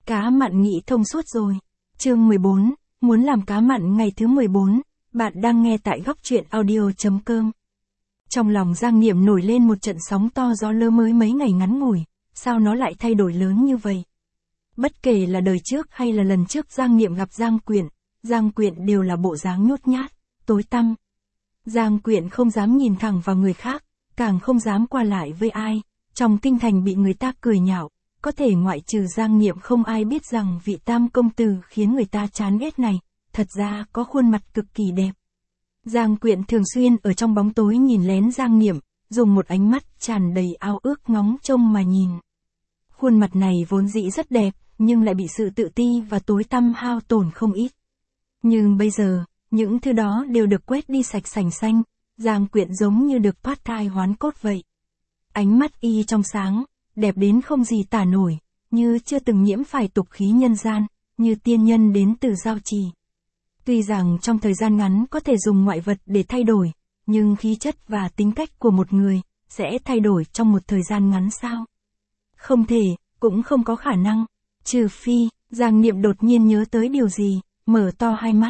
Cá mặn nghĩ thông suốt rồi. Chương 14, muốn làm cá mặn ngày thứ 14, bạn đang nghe tại góc truyện audio.com. Trong lòng Giang Niệm nổi lên một trận sóng to gió lớn mới mấy ngày ngắn ngủi, sao nó lại thay đổi lớn như vậy? Bất kể là đời trước hay là lần trước Giang Niệm gặp Giang Quyện đều là bộ dáng nhút nhát, tối tăm. Giang Quyện không dám nhìn thẳng vào người khác, càng không dám qua lại với ai, trong kinh thành bị người ta cười nhạo, có thể ngoại trừ Giang Niệm không ai biết rằng vị tam công tử khiến người ta chán ghét này, thật ra có khuôn mặt cực kỳ đẹp. Giang Quyện thường xuyên ở trong bóng tối nhìn lén Giang Niệm, dùng một ánh mắt tràn đầy ao ước ngóng trông mà nhìn. Khuôn mặt này vốn dĩ rất đẹp, nhưng lại bị sự tự ti và tối tăm hao tổn không ít. Nhưng bây giờ, những thứ đó đều được quét đi sạch sành xanh, Giang Quyện giống như được thoát thai hoán cốt vậy. Ánh mắt y trong sáng, đẹp đến không gì tả nổi, như chưa từng nhiễm phải tục khí nhân gian, như tiên nhân đến từ giao trì. Tuy rằng trong thời gian ngắn có thể dùng ngoại vật để thay đổi, nhưng khí chất và tính cách của một người sẽ thay đổi trong một thời gian ngắn sao? Không thể, cũng không có khả năng, trừ phi, Giang Niệm đột nhiên nhớ tới điều gì, mở to hai mắt.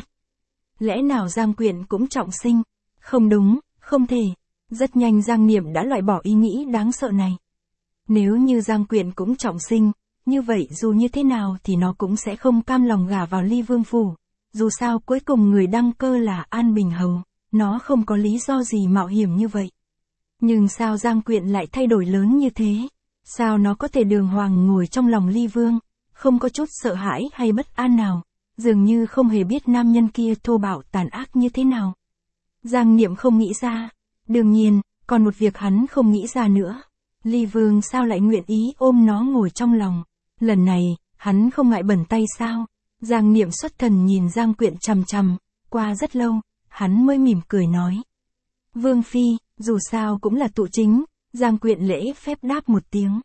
Lẽ nào Giang Quyện cũng trọng sinh? Không đúng, không thể. Rất nhanh Giang Niệm đã loại bỏ ý nghĩ đáng sợ này. Nếu như Giang Quyện cũng trọng sinh, như vậy dù như thế nào thì nó cũng sẽ không cam lòng gả vào Ly Vương phủ. Dù sao cuối cùng người đăng cơ là An Bình Hầu, nó không có lý do gì mạo hiểm như vậy. Nhưng sao Giang Quyện lại thay đổi lớn như thế? Sao nó có thể đường hoàng ngồi trong lòng Ly Vương, không có chút sợ hãi hay bất an nào, dường như không hề biết nam nhân kia thô bạo tàn ác như thế nào. Giang Niệm không nghĩ ra. Đương nhiên, còn một việc hắn không nghĩ ra nữa. Ly Vương sao lại nguyện ý ôm nó ngồi trong lòng? Lần này, hắn không ngại bẩn tay sao? Giang Niệm xuất thần nhìn Giang Quyện chằm chằm, qua rất lâu, hắn mới mỉm cười nói. Vương Phi, dù sao cũng là tụ chính, Giang Quyện lễ phép đáp một tiếng.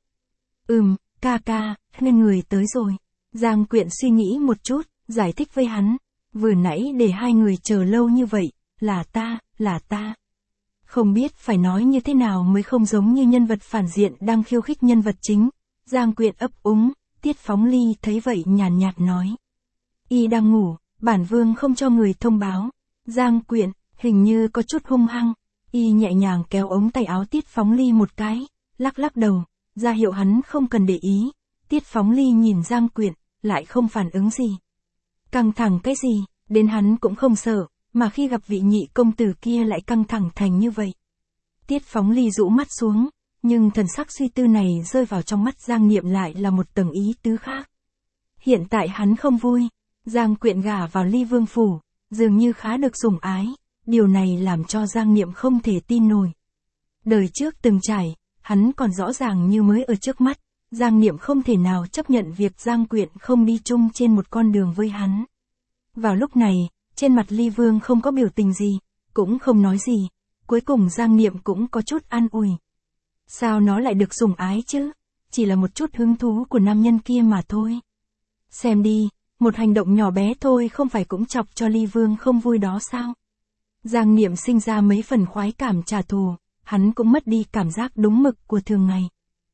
Ca ca, nên người tới rồi. Giang Quyện suy nghĩ một chút, giải thích với hắn. Vừa nãy để hai người chờ lâu như vậy, là ta. Không biết phải nói như thế nào mới không giống như nhân vật phản diện đang khiêu khích nhân vật chính. Giang Quyện ấp úng, Tiết Phóng Ly thấy vậy nhàn nhạt nói. Y đang ngủ, bản vương không cho người thông báo. Giang Quyện, hình như có chút hung hăng. Y nhẹ nhàng kéo ống tay áo Tiết Phóng Ly một cái, lắc đầu, ra hiệu hắn không cần để ý. Tiết Phóng Ly nhìn Giang Quyện, lại không phản ứng gì. Căng thẳng cái gì, đến hắn cũng không sợ. Mà khi gặp vị nhị công tử kia lại căng thẳng thành như vậy. Tiết Phóng Ly rũ mắt xuống, nhưng thần sắc suy tư này rơi vào trong mắt Giang Niệm lại là một tầng ý tứ khác. Hiện tại hắn không vui, Giang Quyện gả vào Ly Vương phủ, dường như khá được sủng ái, điều này làm cho Giang Niệm không thể tin nổi. Đời trước từng trải, hắn còn rõ ràng như mới ở trước mắt, Giang Niệm không thể nào chấp nhận việc Giang Quyện không đi chung trên một con đường với hắn. Vào lúc này, trên mặt Ly Vương không có biểu tình gì, cũng không nói gì, cuối cùng Giang Niệm cũng có chút an ủi. Sao nó lại được sủng ái chứ? Chỉ là một chút hứng thú của nam nhân kia mà thôi. Xem đi, một hành động nhỏ bé thôi không phải cũng chọc cho Ly Vương không vui đó sao? Giang Niệm sinh ra mấy phần khoái cảm trả thù, hắn cũng mất đi cảm giác đúng mực của thường ngày.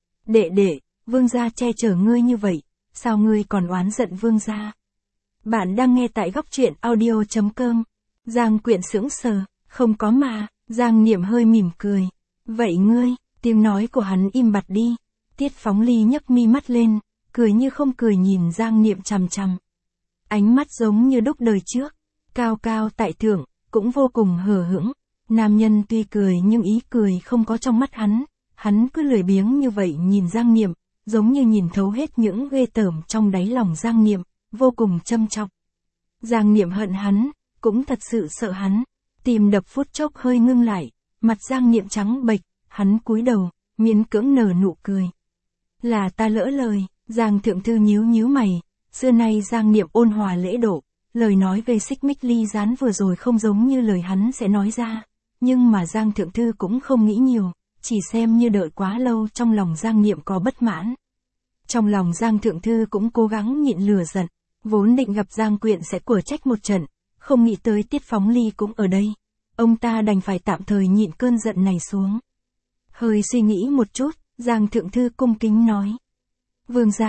Đệ, vương gia che chở ngươi như vậy, sao ngươi còn oán giận vương gia? Bạn đang nghe tại góc truyện audio.com. Giang Quyện sững sờ, không có mà, Giang Niệm hơi mỉm cười. Vậy ngươi, tiếng nói của hắn im bặt đi. Tiết Phóng Ly nhấc mi mắt lên, cười như không cười nhìn Giang Niệm chằm chằm. Ánh mắt giống như đúc đời trước, cao cao tại thượng, cũng vô cùng hờ hững. Nam nhân tuy cười nhưng ý cười không có trong mắt hắn cứ lười biếng như vậy nhìn Giang Niệm, giống như nhìn thấu hết những ghê tởm trong đáy lòng Giang Niệm. Vô cùng châm chọc. Giang Niệm hận hắn, cũng thật sự sợ hắn. Tim đập phút chốc hơi ngưng lại, mặt Giang Niệm trắng bệch, hắn cúi đầu, miễn cưỡng nở nụ cười. Là ta lỡ lời, Giang thượng thư nhíu mày, xưa nay Giang Niệm ôn hòa lễ độ, lời nói gây xích mích ly gián vừa rồi không giống như lời hắn sẽ nói ra. Nhưng mà Giang thượng thư cũng không nghĩ nhiều, chỉ xem như đợi quá lâu trong lòng Giang Niệm có bất mãn. Trong lòng Giang thượng thư cũng cố gắng nhịn lửa giận. Vốn định gặp Giang Quyện sẽ của trách một trận, không nghĩ tới Tiết Phóng Ly cũng ở đây. Ông ta đành phải tạm thời nhịn cơn giận này xuống. Hơi suy nghĩ một chút, Giang thượng thư cung kính nói. Vương gia,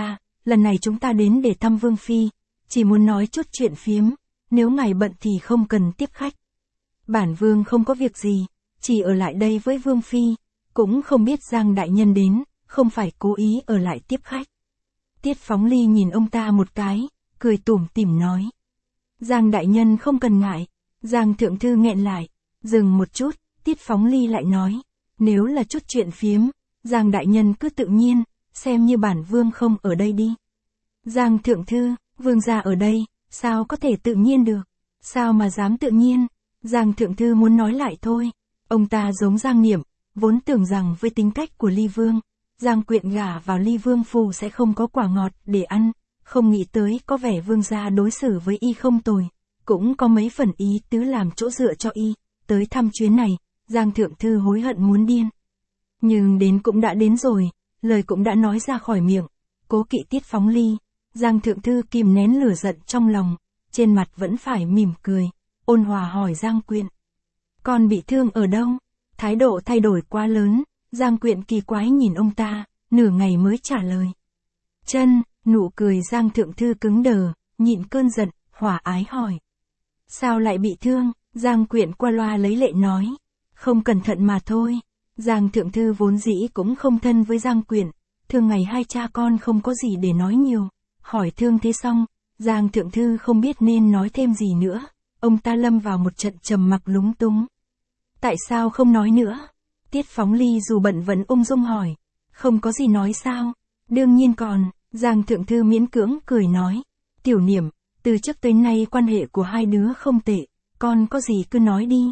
lần này chúng ta đến để thăm Vương Phi, chỉ muốn nói chút chuyện phiếm, nếu ngài bận thì không cần tiếp khách. Bản Vương không có việc gì, chỉ ở lại đây với Vương Phi, cũng không biết Giang đại nhân đến, không phải cố ý ở lại tiếp khách. Tiết Phóng Ly nhìn ông ta một cái, cười tủm tỉm nói. Giang đại nhân không cần ngại. Giang thượng thư nghẹn lại, dừng một chút, Tiết Phóng Ly lại nói. Nếu là chút chuyện phiếm, Giang đại nhân cứ tự nhiên, xem như bản Vương không ở đây đi. Giang thượng thư, Vương gia ở đây, sao có thể tự nhiên được? Sao mà dám tự nhiên? Giang thượng thư muốn nói lại thôi. Ông ta giống Giang Niệm, vốn tưởng rằng với tính cách của Ly Vương, Giang Quyện gả vào Ly Vương phủ sẽ không có quả ngọt để ăn, không nghĩ tới có vẻ Vương gia đối xử với y không tồi, cũng có mấy phần ý tứ làm chỗ dựa cho y. Tới thăm chuyến này, Giang thượng thư hối hận muốn điên. Nhưng đến cũng đã đến rồi, lời cũng đã nói ra khỏi miệng, cố kỵ Tiết Phóng Ly, Giang thượng thư kìm nén lửa giận trong lòng, trên mặt vẫn phải mỉm cười, ôn hòa hỏi Giang Quyện. Con bị thương ở đâu? Thái độ thay đổi quá lớn, Giang Quyện kỳ quái nhìn ông ta, nửa ngày mới trả lời. Chân, nụ cười Giang thượng thư cứng đờ, nhịn cơn giận, hòa ái hỏi. Sao lại bị thương? Giang Quyện qua loa lấy lệ nói. Không cẩn thận mà thôi. Giang thượng thư vốn dĩ cũng không thân với Giang Quyện, thường ngày hai cha con không có gì để nói nhiều. Hỏi thương thế xong, Giang thượng thư không biết nên nói thêm gì nữa, ông ta lâm vào một trận trầm mặc lúng túng. Tại sao không nói nữa? Tiết Phóng Ly dù bận vẫn ung dung hỏi. Không có gì nói sao? Đương nhiên còn, Giang thượng thư miễn cưỡng cười nói. Tiểu Niệm, từ trước tới nay quan hệ của hai đứa không tệ, con có gì cứ nói đi.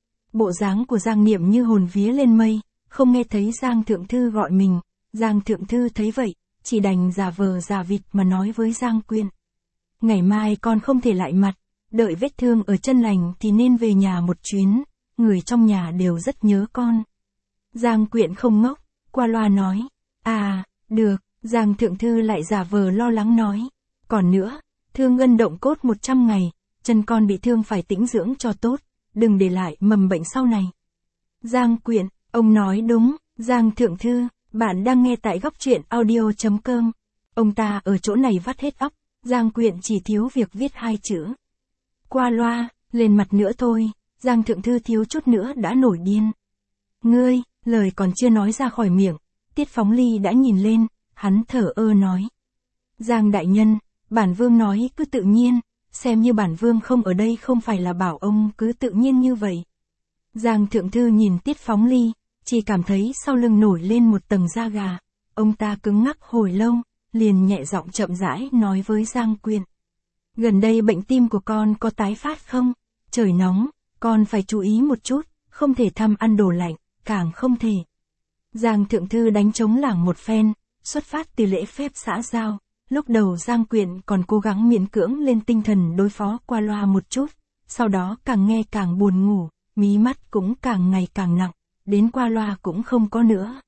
Bộ dáng của Giang Niệm như hồn vía lên mây, không nghe thấy Giang thượng thư gọi mình. Giang thượng thư thấy vậy, chỉ đành giả vờ giả vịt mà nói với Giang Quyện. Ngày mai con không thể lại mặt, đợi vết thương ở chân lành thì nên về nhà một chuyến, người trong nhà đều rất nhớ con. Giang Quyện không ngốc, qua loa nói. À, được, Giang thượng thư lại giả vờ lo lắng nói. Còn nữa, thương ngân động cốt 100 ngày, chân con bị thương phải tĩnh dưỡng cho tốt, đừng để lại mầm bệnh sau này. Giang Quyện, ông nói đúng, Giang thượng thư, bạn đang nghe tại góc truyện audio.com. Ông ta ở chỗ này vắt hết óc, Giang Quyện chỉ thiếu việc viết 2 chữ. Qua loa, lên mặt nữa thôi, Giang thượng thư thiếu chút nữa đã nổi điên. Ngươi, lời còn chưa nói ra khỏi miệng, Tiết Phóng Ly đã nhìn lên, hắn thở ơ nói. Giang đại nhân, bản Vương nói cứ tự nhiên, xem như bản Vương không ở đây không phải là bảo ông cứ tự nhiên như vậy. Giang thượng thư nhìn Tiết Phóng Ly, chỉ cảm thấy sau lưng nổi lên một tầng da gà, ông ta cứng ngắc hồi lâu, liền nhẹ giọng chậm rãi nói với Giang Quyện. Gần đây bệnh tim của con có tái phát không? Trời nóng, con phải chú ý một chút, không thể thăm ăn đồ lạnh, càng không thể. Giang thượng thư đánh trống lảng một phen, xuất phát từ lễ phép xã giao, lúc đầu Giang Quyện còn cố gắng miễn cưỡng lên tinh thần đối phó qua loa một chút, sau đó càng nghe càng buồn ngủ, mí mắt cũng càng ngày càng nặng, đến qua loa cũng không có nữa.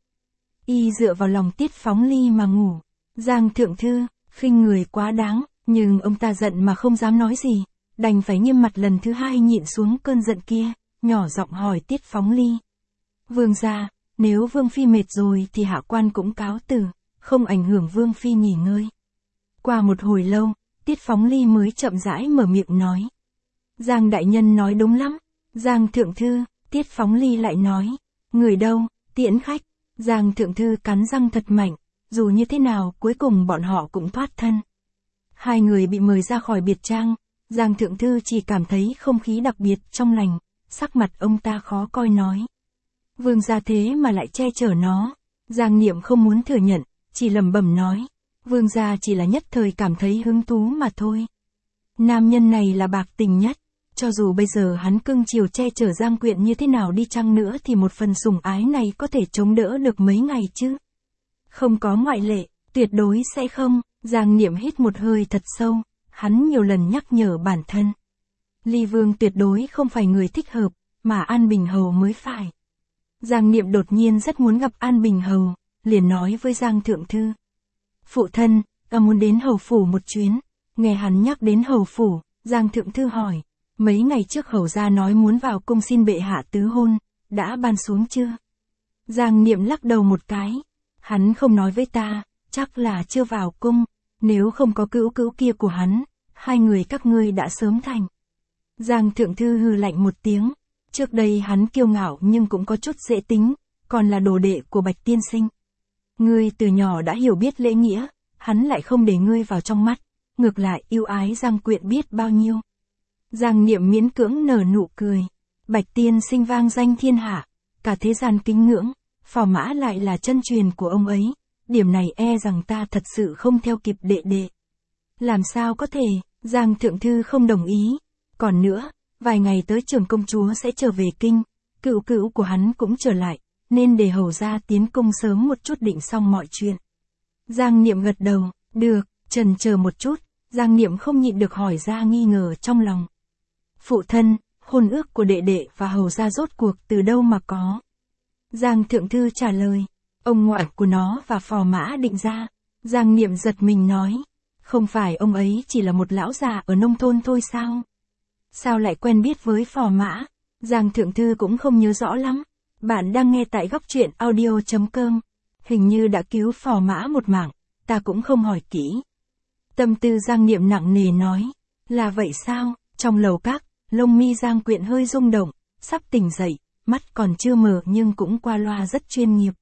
Y dựa vào lòng Tiết Phóng Ly mà ngủ. Giang thượng thư, khinh người quá đáng, nhưng ông ta giận mà không dám nói gì, đành phải nghiêm mặt lần thứ hai nhịn xuống cơn giận kia, nhỏ giọng hỏi Tiết Phóng Ly. Vương gia, nếu Vương Phi mệt rồi thì hạ quan cũng cáo từ, không ảnh hưởng Vương Phi nghỉ ngơi. Qua một hồi lâu, Tiết Phóng Ly mới chậm rãi mở miệng nói. Giang đại nhân nói đúng lắm. Giang thượng thư, Tiết Phóng Ly lại nói. Người đâu, tiễn khách. Giang thượng thư cắn răng thật mạnh, dù như thế nào cuối cùng bọn họ cũng thoát thân. Hai người bị mời ra khỏi biệt trang, Giang thượng thư chỉ cảm thấy không khí đặc biệt trong lành, sắc mặt ông ta khó coi nói. Vương gia thế mà lại che chở nó. Giang Niệm không muốn thừa nhận, chỉ lẩm bẩm nói. Vương gia chỉ là nhất thời cảm thấy hứng thú mà thôi. Nam nhân này là bạc tình nhất, cho dù bây giờ hắn cưng chiều che chở Giang Quyện như thế nào đi chăng nữa thì một phần sủng ái này có thể chống đỡ được mấy ngày chứ. Không có ngoại lệ, tuyệt đối sẽ không. Giang Niệm hít một hơi thật sâu, hắn nhiều lần nhắc nhở bản thân. Ly Vương tuyệt đối không phải người thích hợp, mà An Bình Hầu mới phải. Giang Niệm đột nhiên rất muốn gặp An Bình Hầu, liền nói với Giang Thượng Thư. Phụ thân, muốn đến Hầu Phủ một chuyến. Nghe hắn nhắc đến Hầu Phủ, Giang Thượng Thư hỏi. Mấy ngày trước Hầu gia nói muốn vào cung xin bệ hạ tứ hôn, đã ban xuống chưa? Giang Niệm lắc đầu một cái. Hắn không nói với ta, chắc là chưa vào cung. Nếu không có cữu cữu kia của hắn, hai người các ngươi đã sớm thành. Giang Thượng Thư hừ lạnh một tiếng. Trước đây hắn kiêu ngạo nhưng cũng có chút dễ tính, còn là đồ đệ của Bạch tiên sinh. Ngươi từ nhỏ đã hiểu biết lễ nghĩa, hắn lại không để ngươi vào trong mắt, ngược lại yêu ái Giang Quyện biết bao nhiêu. Giang Niệm miễn cưỡng nở nụ cười. Bạch tiên sinh vang danh thiên hạ, cả thế gian kính ngưỡng, Phò Mã lại là chân truyền của ông ấy, điểm này e rằng ta thật sự không theo kịp đệ đệ. Làm sao có thể, Giang Thượng Thư không đồng ý. Còn nữa, vài ngày tới Trưởng công chúa sẽ trở về kinh, cữu cữu của hắn cũng trở lại, nên để hầu ra tiến cung sớm một chút định xong mọi chuyện. Giang Niệm gật đầu, được, chần chờ một chút, Giang Niệm không nhịn được hỏi ra nghi ngờ trong lòng. Phụ thân, hôn ước của đệ đệ và hầu ra rốt cuộc từ đâu mà có? Giang Thượng Thư trả lời, ông ngoại của nó và Phò Mã định ra. Giang Niệm giật mình nói, không phải ông ấy chỉ là một lão già ở nông thôn thôi sao? Sao lại quen biết với Phò Mã? Giang Thượng Thư cũng không nhớ rõ lắm. Bạn đang nghe tại góc truyện audio.com. Hình như đã cứu Phò Mã một mạng, ta cũng không hỏi kỹ. Tâm tư Giang Niệm nặng nề nói, là vậy sao? Trong lầu các, lông mi Giang Quyện hơi rung động, sắp tỉnh dậy, mắt còn chưa mở nhưng cũng qua loa rất chuyên nghiệp.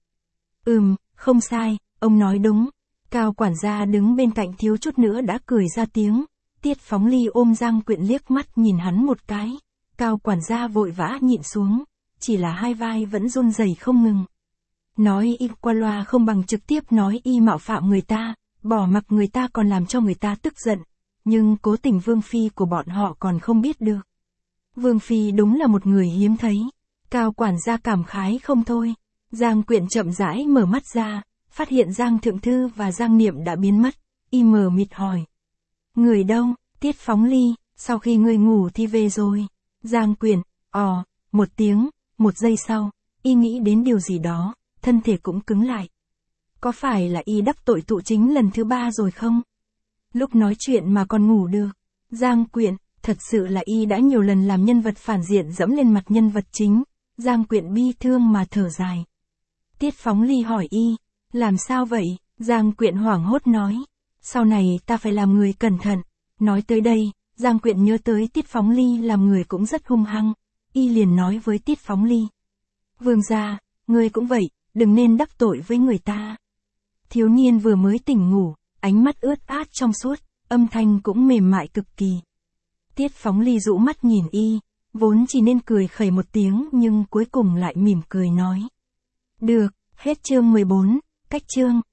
Không sai, ông nói đúng. Cao quản gia đứng bên cạnh thiếu chút nữa đã cười ra tiếng. Tiết Phóng Ly ôm Giang Quyện liếc mắt nhìn hắn một cái. Cao quản gia vội vã nhịn xuống, chỉ là hai vai vẫn run rẩy không ngừng. Nói y qua loa không bằng trực tiếp nói y mạo phạm người ta, bỏ mặc người ta còn làm cho người ta tức giận. Nhưng cố tình Vương Phi của bọn họ còn không biết được. Vương Phi đúng là một người hiếm thấy. Cao quản gia cảm khái không thôi. Giang Quyện chậm rãi mở mắt ra, phát hiện Giang Thượng Thư và Giang Niệm đã biến mất. Y mờ mịt hỏi. Người đâu? Tiết Phóng Ly, sau khi ngươi ngủ thì về rồi. Giang Quyện, một tiếng, một giây sau, y nghĩ đến điều gì đó, thân thể cũng cứng lại. Có phải là y đắc tội tụ chính lần thứ 3 rồi không? Lúc nói chuyện mà còn ngủ được. Giang Quyện, thật sự là y đã nhiều lần làm nhân vật phản diện dẫm lên mặt nhân vật chính. Giang Quyện bi thương mà thở dài. Tiết Phóng Ly hỏi y, làm sao vậy? Giang Quyện hoảng hốt nói, sau này ta phải làm người cẩn thận. Nói tới đây, Giang Quyện nhớ tới Tiết Phóng Ly làm người cũng rất hung hăng. Y liền nói với Tiết Phóng Ly. Vương gia, ngươi cũng vậy, đừng nên đắc tội với người ta. Thiếu niên vừa mới tỉnh ngủ, ánh mắt ướt át trong suốt, âm thanh cũng mềm mại cực kỳ. Tiết Phóng Ly rũ mắt nhìn y, vốn chỉ nên cười khẩy một tiếng nhưng cuối cùng lại mỉm cười nói. Được, hết chương 14, cách chương.